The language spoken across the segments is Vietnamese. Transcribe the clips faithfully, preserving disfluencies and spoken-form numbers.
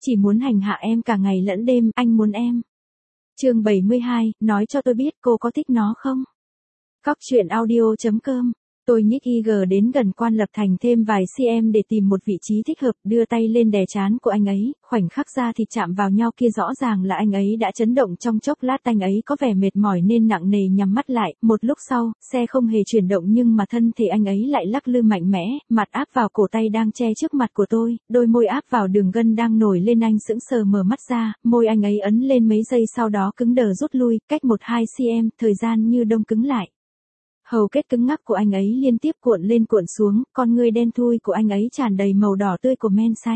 Chỉ muốn hành hạ em cả ngày lẫn đêm, anh muốn em. Chương bảy mươi hai, nói cho tôi biết cô có thích nó không? Cóc truyện audio chấm com. Tôi nhích i giê đến gần Quan Lập Thành thêm vài cm để tìm một vị trí thích hợp, đưa tay lên đè trán của anh ấy, khoảnh khắc da thịt chạm vào nhau kia rõ ràng là anh ấy đã chấn động trong chốc lát, anh ấy có vẻ mệt mỏi nên nặng nề nhắm mắt lại, một lúc sau, xe không hề chuyển động nhưng mà thân thể anh ấy lại lắc lư mạnh mẽ, mặt áp vào cổ tay đang che trước mặt của tôi, đôi môi áp vào đường gân đang nổi lên, anh sững sờ mở mắt ra, môi anh ấy ấn lên mấy giây sau đó cứng đờ rút lui, cách một hai cm, thời gian như đông cứng lại. Hầu kết cứng ngắc của anh ấy liên tiếp cuộn lên cuộn xuống, con ngươi đen thui của anh ấy tràn đầy màu đỏ tươi của men say.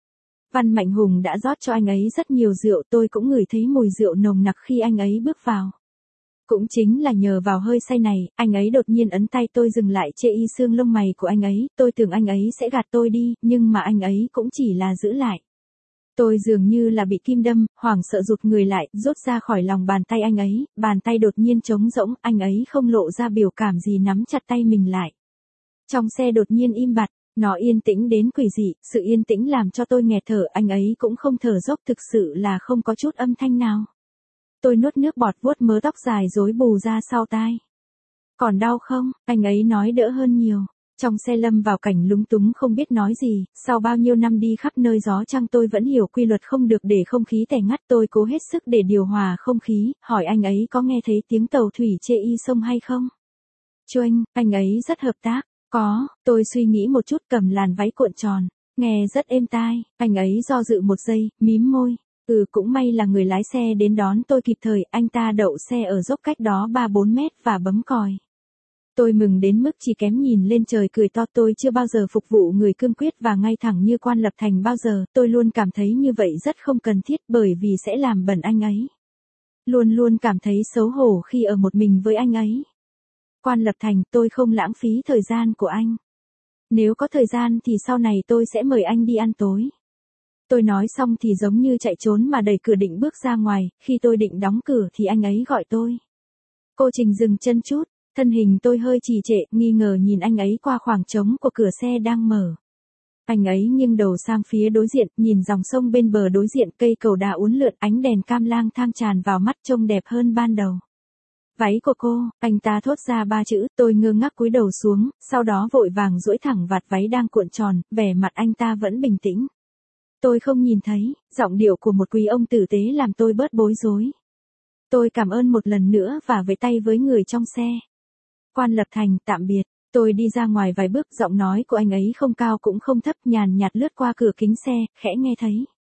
Văn Mạnh Hùng đã rót cho anh ấy rất nhiều rượu, tôi cũng ngửi thấy mùi rượu nồng nặc khi anh ấy bước vào. Cũng chính là nhờ vào hơi say này, anh ấy đột nhiên ấn tay tôi dừng lại, chê y xương lông mày của anh ấy, tôi tưởng anh ấy sẽ gạt tôi đi, nhưng mà anh ấy cũng chỉ là giữ lại. Tôi dường như là bị kim đâm, hoảng sợ rụt người lại, rút ra khỏi lòng bàn tay anh ấy, bàn tay đột nhiên trống rỗng, anh ấy không lộ ra biểu cảm gì nắm chặt tay mình lại. Trong xe đột nhiên im bặt, nó yên tĩnh đến quỷ dị, sự yên tĩnh làm cho tôi nghẹt thở, anh ấy cũng không thở dốc, thực sự là không có chút âm thanh nào. Tôi nuốt nước bọt vuốt mớ tóc dài rối bù ra sau tai. Còn đau không? Anh ấy nói đỡ hơn nhiều. Trong xe lâm vào cảnh lúng túng không biết nói gì, sau bao nhiêu năm đi khắp nơi gió trăng tôi vẫn hiểu quy luật không được để không khí tẻ ngắt, tôi cố hết sức để điều hòa không khí, hỏi anh ấy có nghe thấy tiếng tàu thủy chê y sông hay không? Chuanh, anh ấy rất hợp tác, có, tôi suy nghĩ một chút cầm làn váy cuộn tròn, nghe rất êm tai, anh ấy do dự một giây, mím môi, ừ cũng may là người lái xe đến đón tôi kịp thời, anh ta đậu xe ở dốc cách đó ba bốn mét và bấm còi. Tôi mừng đến mức chỉ kém nhìn lên trời cười to, tôi chưa bao giờ phục vụ người cương quyết và ngay thẳng như Quan Lập Thành bao giờ, tôi luôn cảm thấy như vậy rất không cần thiết bởi vì sẽ làm bẩn anh ấy. Luôn luôn cảm thấy xấu hổ khi ở một mình với anh ấy. Quan Lập Thành, tôi không lãng phí thời gian của anh. Nếu có thời gian thì sau này tôi sẽ mời anh đi ăn tối. Tôi nói xong thì giống như chạy trốn mà đẩy cửa định bước ra ngoài, khi tôi định đóng cửa thì anh ấy gọi tôi. Cô Trình dừng chân chút. Thân hình tôi hơi trì trệ, nghi ngờ nhìn anh ấy qua khoảng trống của cửa xe đang mở. Anh ấy nghiêng đầu sang phía đối diện, nhìn dòng sông bên bờ đối diện, cây cầu đá uốn lượn, ánh đèn cam lang thang tràn vào mắt trông đẹp hơn ban đầu. Váy của cô, anh ta thốt ra ba chữ, tôi ngơ ngác cúi đầu xuống, sau đó vội vàng duỗi thẳng vạt váy đang cuộn tròn, vẻ mặt anh ta vẫn bình tĩnh. Tôi không nhìn thấy, giọng điệu của một quý ông tử tế làm tôi bớt bối rối. Tôi cảm ơn một lần nữa và vẫy tay với người trong xe. Quan Lập Thành, tạm biệt. Tôi đi ra ngoài vài bước, giọng nói của anh ấy không cao cũng không thấp, nhàn nhạt lướt qua cửa kính xe, khẽ nghe thấy.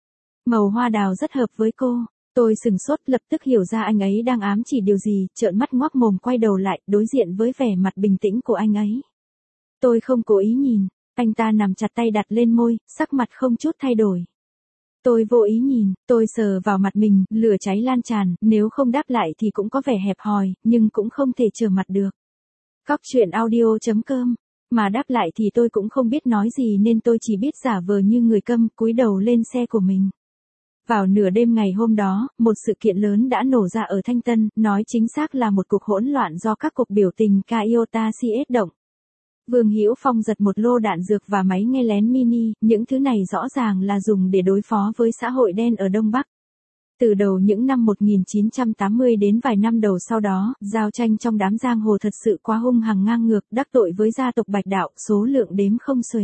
Màu hoa đào rất hợp với cô. Tôi sừng sốt, lập tức hiểu ra anh ấy đang ám chỉ điều gì, trợn mắt ngoác mồm quay đầu lại, đối diện với vẻ mặt bình tĩnh của anh ấy. Tôi không cố ý nhìn, anh ta nằm chặt tay đặt lên môi, sắc mặt không chút thay đổi. Tôi vô ý nhìn, tôi sờ vào mặt mình, lửa cháy lan tràn, nếu không đáp lại thì cũng có vẻ hẹp hòi, nhưng cũng không thể trở mặt được. Cóc truyện audio chấm com. Mà đáp lại thì tôi cũng không biết nói gì nên tôi chỉ biết giả vờ như người câm, cúi đầu lên xe của mình. Vào nửa đêm ngày hôm đó, một sự kiện lớn đã nổ ra ở Thanh Tân, nói chính xác là một cuộc hỗn loạn do các cuộc biểu tình Kaiota xê ét động. Vương Hữu Phong giật một lô đạn dược và máy nghe lén mini, những thứ này rõ ràng là dùng để đối phó với xã hội đen ở Đông Bắc. Từ đầu những năm một nghìn chín trăm tám mươi đến vài năm đầu sau đó, giao tranh trong đám giang hồ thật sự quá hung hăng ngang ngược, đắc tội với gia tộc Bạch Đạo, số lượng đếm không xuể.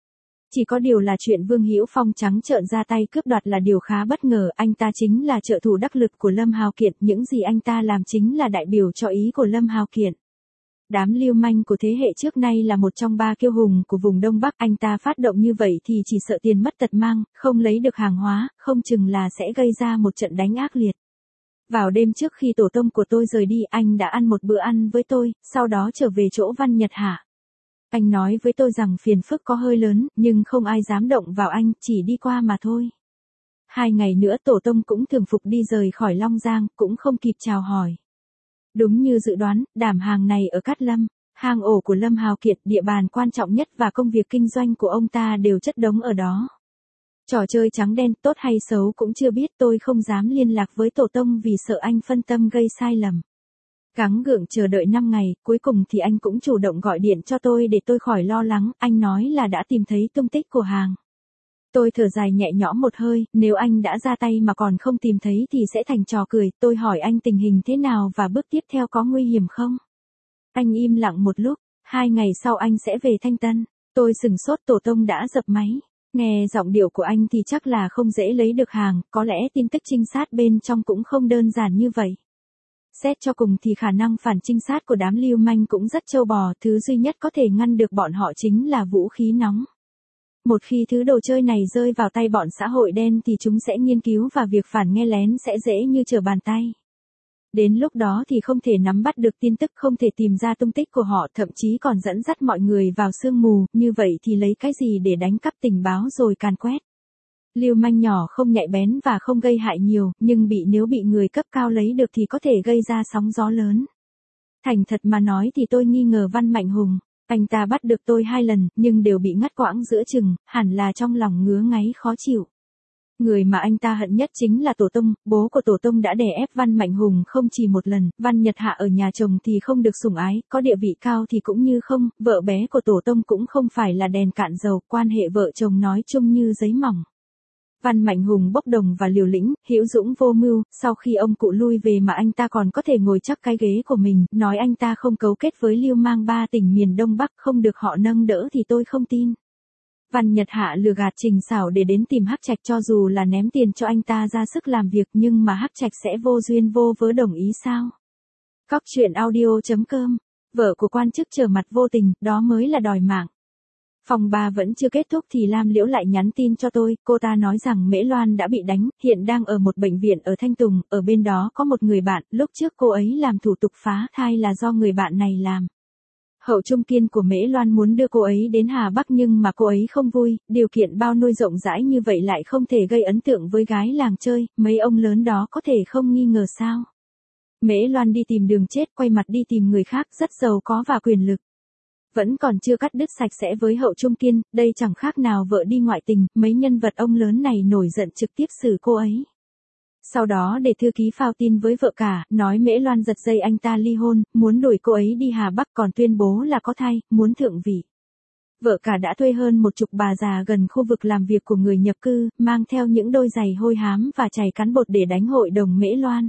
Chỉ có điều là chuyện Vương Hữu Phong trắng trợn ra tay cướp đoạt là điều khá bất ngờ, anh ta chính là trợ thủ đắc lực của Lâm Hào Kiện, những gì anh ta làm chính là đại biểu cho ý của Lâm Hào Kiện. Đám lưu manh của thế hệ trước nay là một trong ba kiêu hùng của vùng Đông Bắc, anh ta phát động như vậy thì chỉ sợ tiền mất tật mang, không lấy được hàng hóa, không chừng là sẽ gây ra một trận đánh ác liệt. Vào đêm trước khi tổ tông của tôi rời đi, anh đã ăn một bữa ăn với tôi, sau đó trở về chỗ Văn Nhật Hạ. Anh nói với tôi rằng phiền phức có hơi lớn, nhưng không ai dám động vào anh, chỉ đi qua mà thôi. Hai ngày nữa tổ tông cũng thường phục đi rời khỏi Long Giang, cũng không kịp chào hỏi. Đúng như dự đoán, đảm hàng này ở Cát Lâm, hang ổ của Lâm Hào Kiệt, địa bàn quan trọng nhất và công việc kinh doanh của ông ta đều chất đống ở đó. Trò chơi trắng đen, tốt hay xấu cũng chưa biết, tôi không dám liên lạc với tổ tông vì sợ anh phân tâm gây sai lầm. Gắng gượng chờ đợi năm ngày, cuối cùng thì anh cũng chủ động gọi điện cho tôi để tôi khỏi lo lắng, anh nói là đã tìm thấy tung tích của hàng. Tôi thở dài nhẹ nhõm một hơi, nếu anh đã ra tay mà còn không tìm thấy thì sẽ thành trò cười. Tôi hỏi anh tình hình thế nào và bước tiếp theo có nguy hiểm không? Anh im lặng một lúc, hai ngày sau anh sẽ về Thanh Tân. Tôi sửng sốt, tổ tông đã dập máy. Nghe giọng điệu của anh thì chắc là không dễ lấy được hàng, có lẽ tin tức trinh sát bên trong cũng không đơn giản như vậy. Xét cho cùng thì khả năng phản trinh sát của đám lưu manh cũng rất trâu bò, thứ duy nhất có thể ngăn được bọn họ chính là vũ khí nóng. Một khi thứ đồ chơi này rơi vào tay bọn xã hội đen thì chúng sẽ nghiên cứu và việc phản nghe lén sẽ dễ như trở bàn tay. Đến lúc đó thì không thể nắm bắt được tin tức, không thể tìm ra tung tích của họ, thậm chí còn dẫn dắt mọi người vào sương mù, như vậy thì lấy cái gì để đánh cắp tình báo rồi càn quét. Lưu manh nhỏ không nhạy bén và không gây hại nhiều, nhưng bị nếu bị người cấp cao lấy được thì có thể gây ra sóng gió lớn. Thành thật mà nói thì tôi nghi ngờ Văn Mạnh Hùng. Anh ta bắt được tôi hai lần, nhưng đều bị ngắt quãng giữa chừng, hẳn là trong lòng ngứa ngáy khó chịu. Người mà anh ta hận nhất chính là Tổ tông, bố của Tổ tông đã đè ép Văn Mạnh Hùng không chỉ một lần, Văn Nhật Hạ ở nhà chồng thì không được sủng ái, có địa vị cao thì cũng như không, vợ bé của Tổ tông cũng không phải là đèn cạn dầu, quan hệ vợ chồng nói chung như giấy mỏng. Văn Mạnh Hùng bốc đồng và liều lĩnh, hữu dũng vô mưu, sau khi ông cụ lui về mà anh ta còn có thể ngồi chắc cái ghế của mình, nói anh ta không cấu kết với lưu mang ba tỉnh miền Đông Bắc, không được họ nâng đỡ thì tôi không tin. Văn Nhật Hạ lừa gạt Trình Sảo để đến tìm Hắc Trạch, cho dù là ném tiền cho anh ta ra sức làm việc nhưng mà Hắc Trạch sẽ vô duyên vô vớ đồng ý sao? Cóc truyện audio chấm com, vợ của quan chức trở mặt vô tình, đó mới là đòi mạng. Phòng ba vẫn chưa kết thúc thì Lam Liễu lại nhắn tin cho tôi, cô ta nói rằng Mễ Loan đã bị đánh, hiện đang ở một bệnh viện ở Thanh Tùng, ở bên đó có một người bạn, lúc trước cô ấy làm thủ tục phá thai là do người bạn này làm. Hậu trung kiên của Mễ Loan muốn đưa cô ấy đến Hà Bắc nhưng mà cô ấy không vui, điều kiện bao nuôi rộng rãi như vậy lại không thể gây ấn tượng với gái làng chơi, mấy ông lớn đó có thể không nghi ngờ sao. Mễ Loan đi tìm đường chết, quay mặt đi tìm người khác, rất giàu có và quyền lực. Vẫn còn chưa cắt đứt sạch sẽ với Hậu trung kiên, đây chẳng khác nào vợ đi ngoại tình, mấy nhân vật ông lớn này nổi giận trực tiếp xử cô ấy. Sau đó để thư ký phao tin với vợ cả, nói Mễ Loan giật dây anh ta ly hôn, muốn đuổi cô ấy đi Hà Bắc, còn tuyên bố là có thai, muốn thượng vị. Vợ cả đã thuê hơn một chục bà già gần khu vực làm việc của người nhập cư, mang theo những đôi giày hôi hám và chày cán bột để đánh hội đồng Mễ Loan.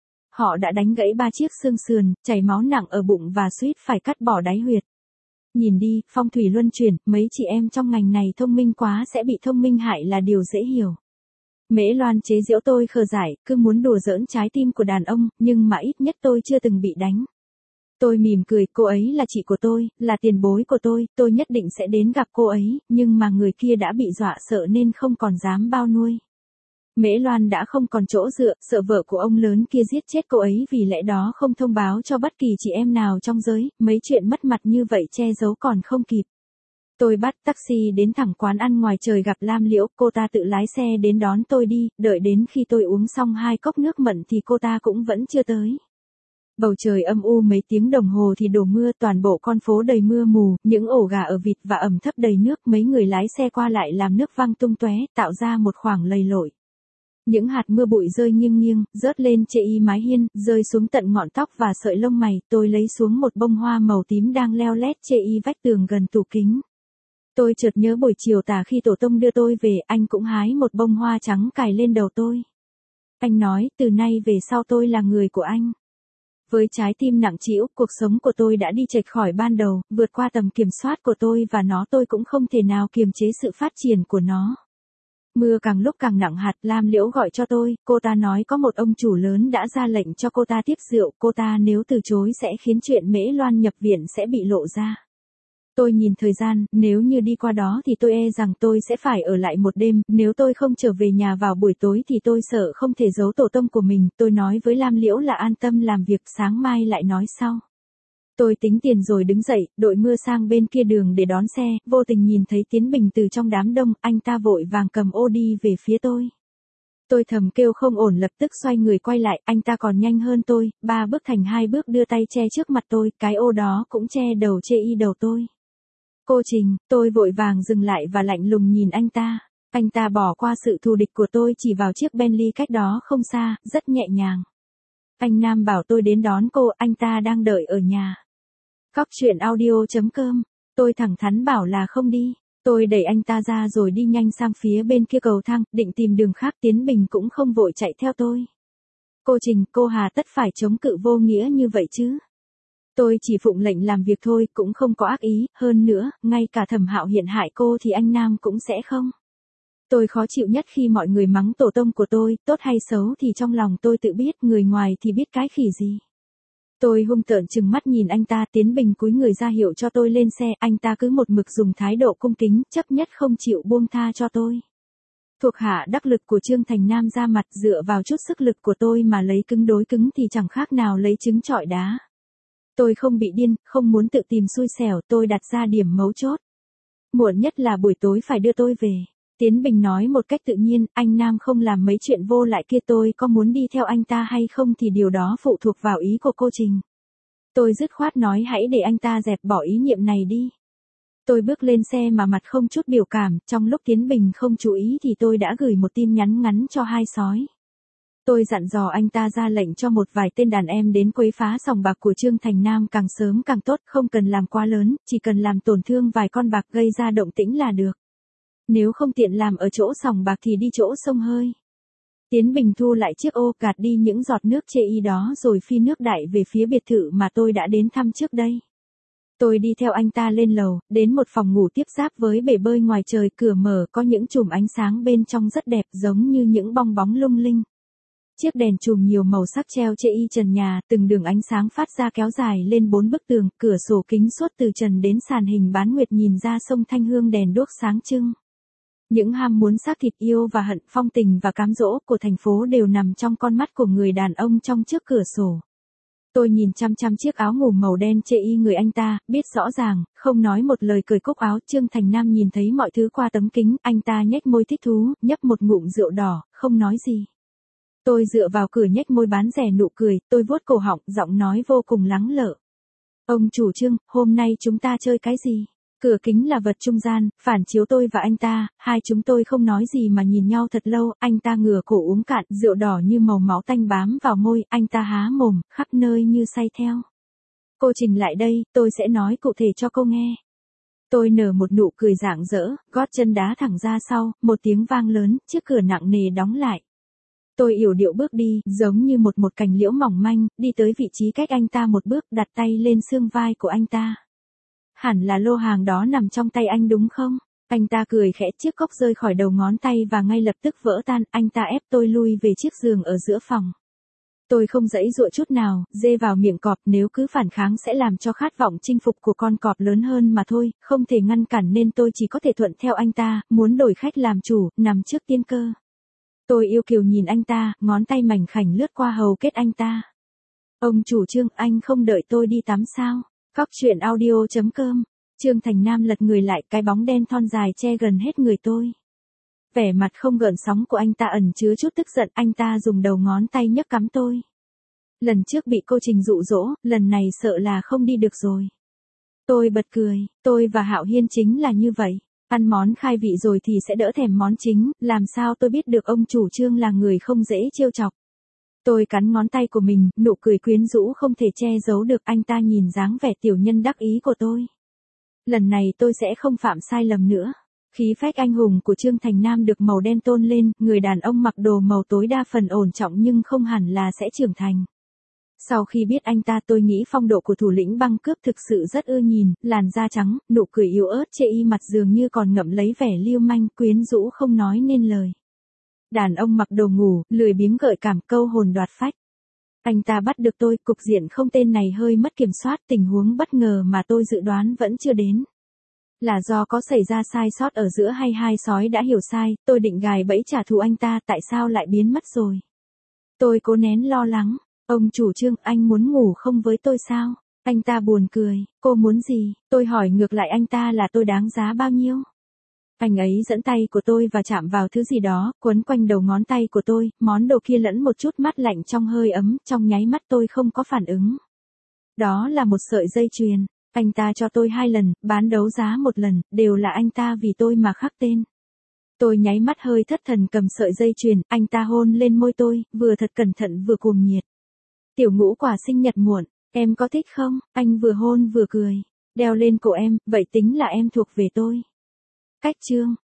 Họ đã đánh gãy ba chiếc xương sườn, chảy máu nặng ở bụng và suýt phải cắt bỏ đáy huyệt. Nhìn đi, phong thủy luân chuyển, mấy chị em trong ngành này thông minh quá sẽ bị thông minh hại là điều dễ hiểu. Mễ Loan chế giễu tôi khờ dại, cứ muốn đùa giỡn trái tim của đàn ông, nhưng mà ít nhất tôi chưa từng bị đánh. Tôi mỉm cười, cô ấy là chị của tôi, là tiền bối của tôi, tôi nhất định sẽ đến gặp cô ấy, nhưng mà người kia đã bị dọa sợ nên không còn dám bao nuôi. Mễ Loan đã không còn chỗ dựa, sợ vợ của ông lớn kia giết chết cô ấy, vì lẽ đó không thông báo cho bất kỳ chị em nào trong giới, mấy chuyện mất mặt như vậy che giấu còn không kịp. Tôi bắt taxi đến thẳng quán ăn ngoài trời gặp Lam Liễu, cô ta tự lái xe đến đón tôi đi, đợi đến khi tôi uống xong hai cốc nước mận thì cô ta cũng vẫn chưa tới. Bầu trời âm u mấy tiếng đồng hồ thì đổ mưa, toàn bộ con phố đầy mưa mù, những ổ gà ở vịt và ẩm thấp đầy nước, mấy người lái xe qua lại làm nước văng tung tóe, tạo ra một khoảng lầy lội. Những hạt mưa bụi rơi nghiêng nghiêng, rớt lên chê y mái hiên, rơi xuống tận ngọn tóc và sợi lông mày, tôi lấy xuống một bông hoa màu tím đang leo lét chê y vách tường gần tủ kính. Tôi chợt nhớ buổi chiều tà khi Tổ tông đưa tôi về, anh cũng hái một bông hoa trắng cài lên đầu tôi. Anh nói, từ nay về sau tôi là người của anh. Với trái tim nặng trĩu, cuộc sống của tôi đã đi chệch khỏi ban đầu, vượt qua tầm kiểm soát của tôi và nó, tôi cũng không thể nào kiềm chế sự phát triển của nó. Mưa càng lúc càng nặng hạt, Lam Liễu gọi cho tôi, cô ta nói có một ông chủ lớn đã ra lệnh cho cô ta tiếp rượu, cô ta nếu từ chối sẽ khiến chuyện Mễ Loan nhập viện sẽ bị lộ ra. Tôi nhìn thời gian, nếu như đi qua đó thì tôi e rằng tôi sẽ phải ở lại một đêm, nếu tôi không trở về nhà vào buổi tối thì tôi sợ không thể giấu tổ tông của mình, tôi nói với Lam Liễu là an tâm làm việc, sáng mai lại nói sau. Tôi tính tiền rồi đứng dậy, đội mưa sang bên kia đường để đón xe, vô tình nhìn thấy Tiến Bình từ trong đám đông, anh ta vội vàng cầm ô đi về phía tôi. Tôi thầm kêu không ổn, lập tức xoay người quay lại, anh ta còn nhanh hơn tôi, ba bước thành hai bước đưa tay che trước mặt tôi, cái ô đó cũng che đầu chê y đầu tôi. Cô Trình, tôi vội vàng dừng lại và lạnh lùng nhìn anh ta. Anh ta bỏ qua sự thù địch của tôi, chỉ vào chiếc Bentley cách đó không xa, rất nhẹ nhàng. Anh Nam bảo tôi đến đón cô, anh ta đang đợi ở nhà. Cóc truyện audio chấm com, tôi thẳng thắn bảo là không đi. Tôi đẩy anh ta ra rồi đi nhanh sang phía bên kia cầu thang, định tìm đường khác. Tiến Bình cũng không vội chạy theo tôi. Cô Trình, cô hà tất phải chống cự vô nghĩa như vậy chứ? Tôi chỉ phụng lệnh làm việc thôi, cũng không có ác ý, hơn nữa, ngay cả Thẩm Hạo hiện hại cô thì anh Nam cũng sẽ không. Tôi khó chịu nhất khi mọi người mắng tổ tông của tôi, tốt hay xấu thì trong lòng tôi tự biết, người ngoài thì biết cái khỉ gì. Tôi hung tợn trừng mắt nhìn anh ta. Tiến Bình cúi người ra hiệu cho tôi lên xe, anh ta cứ một mực dùng thái độ cung kính, chấp nhất không chịu buông tha cho tôi. Thuộc hạ đắc lực của Trương Thành Nam ra mặt, dựa vào chút sức lực của tôi mà lấy cứng đối cứng thì chẳng khác nào lấy trứng trọi đá. Tôi không bị điên, không muốn tự tìm xui xẻo, tôi đặt ra điểm mấu chốt. Muộn nhất là buổi tối phải đưa tôi về. Tiến Bình nói một cách tự nhiên, anh Nam không làm mấy chuyện vô lại kia, tôi có muốn đi theo anh ta hay không thì điều đó phụ thuộc vào ý của cô Trình. Tôi dứt khoát nói hãy để anh ta dẹp bỏ ý niệm này đi. Tôi bước lên xe mà mặt không chút biểu cảm, trong lúc Tiến Bình không chú ý thì tôi đã gửi một tin nhắn ngắn cho hai sói. Tôi dặn dò anh ta ra lệnh cho một vài tên đàn em đến quấy phá sòng bạc của Trương Thành Nam càng sớm càng tốt, không cần làm quá lớn, chỉ cần làm tổn thương vài con bạc gây ra động tĩnh là được. Nếu không tiện làm ở chỗ sòng bạc thì đi chỗ sông hơi. Tiến Bình thu lại chiếc ô, gạt đi những giọt nước chê y đó rồi phi nước đại về phía biệt thự mà tôi đã đến thăm trước đây. Tôi đi theo anh ta lên lầu, đến một phòng ngủ tiếp giáp với bể bơi ngoài trời, cửa mở có những chùm ánh sáng bên trong rất đẹp, giống như những bong bóng lung linh. Chiếc đèn chùm nhiều màu sắc treo chê y trần nhà, từng đường ánh sáng phát ra kéo dài lên bốn bức tường, cửa sổ kính suốt từ trần đến sàn hình bán nguyệt nhìn ra sông Thanh Hương đèn đuốc sáng trưng. Những ham muốn xác thịt, yêu và hận, phong tình và cám dỗ của thành phố đều nằm trong con mắt của người đàn ông trong trước cửa sổ. Tôi nhìn chăm chăm chiếc áo ngủ màu đen chê y người anh ta, biết rõ ràng, không nói một lời cởi cúc áo. Trương Thành Nam nhìn thấy mọi thứ qua tấm kính, anh ta nhếch môi thích thú, nhấp một ngụm rượu đỏ, không nói gì. Tôi dựa vào cửa nhếch môi bán rẻ nụ cười, tôi vuốt cổ họng, giọng nói vô cùng lắng lợ. Ông chủ Trương, hôm nay chúng ta chơi cái gì? Cửa kính là vật trung gian, phản chiếu tôi và anh ta, hai chúng tôi không nói gì mà nhìn nhau thật lâu, anh ta ngửa cổ uống cạn, rượu đỏ như màu máu tanh bám vào môi, anh ta há mồm, khắp nơi như say theo. Cô Trình lại đây, tôi sẽ nói cụ thể cho cô nghe. Tôi nở một nụ cười rạng rỡ, gót chân đá thẳng ra sau, một tiếng vang lớn, chiếc cửa nặng nề đóng lại. Tôi yểu điệu bước đi, giống như một một cành liễu mỏng manh, đi tới vị trí cách anh ta một bước, đặt tay lên xương vai của anh ta. Hẳn là lô hàng đó nằm trong tay anh đúng không? Anh ta cười khẽ, chiếc cốc rơi khỏi đầu ngón tay và ngay lập tức vỡ tan, anh ta ép tôi lui về chiếc giường ở giữa phòng. Tôi không giãy giụa chút nào, dê vào miệng cọp, nếu cứ phản kháng sẽ làm cho khát vọng chinh phục của con cọp lớn hơn mà thôi, không thể ngăn cản nên tôi chỉ có thể thuận theo anh ta, muốn đổi khách làm chủ, nằm trước tiên cơ. Tôi yêu kiều nhìn anh ta, ngón tay mảnh khảnh lướt qua hầu kết anh ta. Ông chủ Trương, anh không đợi tôi đi tắm sao? Cóc truyện audio chấm com. Trương Thành Nam lật người lại, cái bóng đen thon dài che gần hết người tôi. Vẻ mặt không gợn sóng của anh ta ẩn chứa chút tức giận, anh ta dùng đầu ngón tay nhấc cắm tôi. Lần trước bị cô Trình dụ dỗ, lần này sợ là không đi được rồi. Tôi bật cười, tôi và Hạo Hiên chính là như vậy. Ăn món khai vị rồi thì sẽ đỡ thèm món chính, làm sao tôi biết được ông chủ Trương là người không dễ trêu chọc. Tôi cắn ngón tay của mình, nụ cười quyến rũ không thể che giấu được, anh ta nhìn dáng vẻ tiểu nhân đắc ý của tôi. Lần này tôi sẽ không phạm sai lầm nữa. Khí phách anh hùng của Trương Thành Nam được màu đen tôn lên, người đàn ông mặc đồ màu tối đa phần ổn trọng nhưng không hẳn là sẽ trưởng thành. Sau khi biết anh ta tôi nghĩ phong độ của thủ lĩnh băng cướp thực sự rất ưa nhìn, làn da trắng, nụ cười yếu ớt chê y mặt dường như còn ngậm lấy vẻ lưu manh, quyến rũ không nói nên lời. Đàn ông mặc đồ ngủ, lười biếng gợi cảm, câu hồn đoạt phách. Anh ta bắt được tôi, cục diện không tên này hơi mất kiểm soát, tình huống bất ngờ mà tôi dự đoán vẫn chưa đến. Là do có xảy ra sai sót ở giữa hay hai sói đã hiểu sai, tôi định gài bẫy trả thù anh ta, tại sao lại biến mất rồi? Tôi cố nén lo lắng, ông chủ Trương, anh muốn ngủ không với tôi sao? Anh ta buồn cười, cô muốn gì? Tôi hỏi ngược lại anh ta là tôi đáng giá bao nhiêu? Anh ấy dẫn tay của tôi và chạm vào thứ gì đó, quấn quanh đầu ngón tay của tôi, món đồ kia lẫn một chút mát lạnh trong hơi ấm, trong nháy mắt tôi không có phản ứng. Đó là một sợi dây chuyền, anh ta cho tôi hai lần, bán đấu giá một lần, đều là anh ta vì tôi mà khắc tên. Tôi nháy mắt hơi thất thần cầm sợi dây chuyền, anh ta hôn lên môi tôi, vừa thật cẩn thận vừa cuồng nhiệt. Tiểu Ngũ quà sinh nhật muộn, em có thích không? Anh vừa hôn vừa cười, đeo lên cổ em, vậy tính là em thuộc về tôi. Cách chương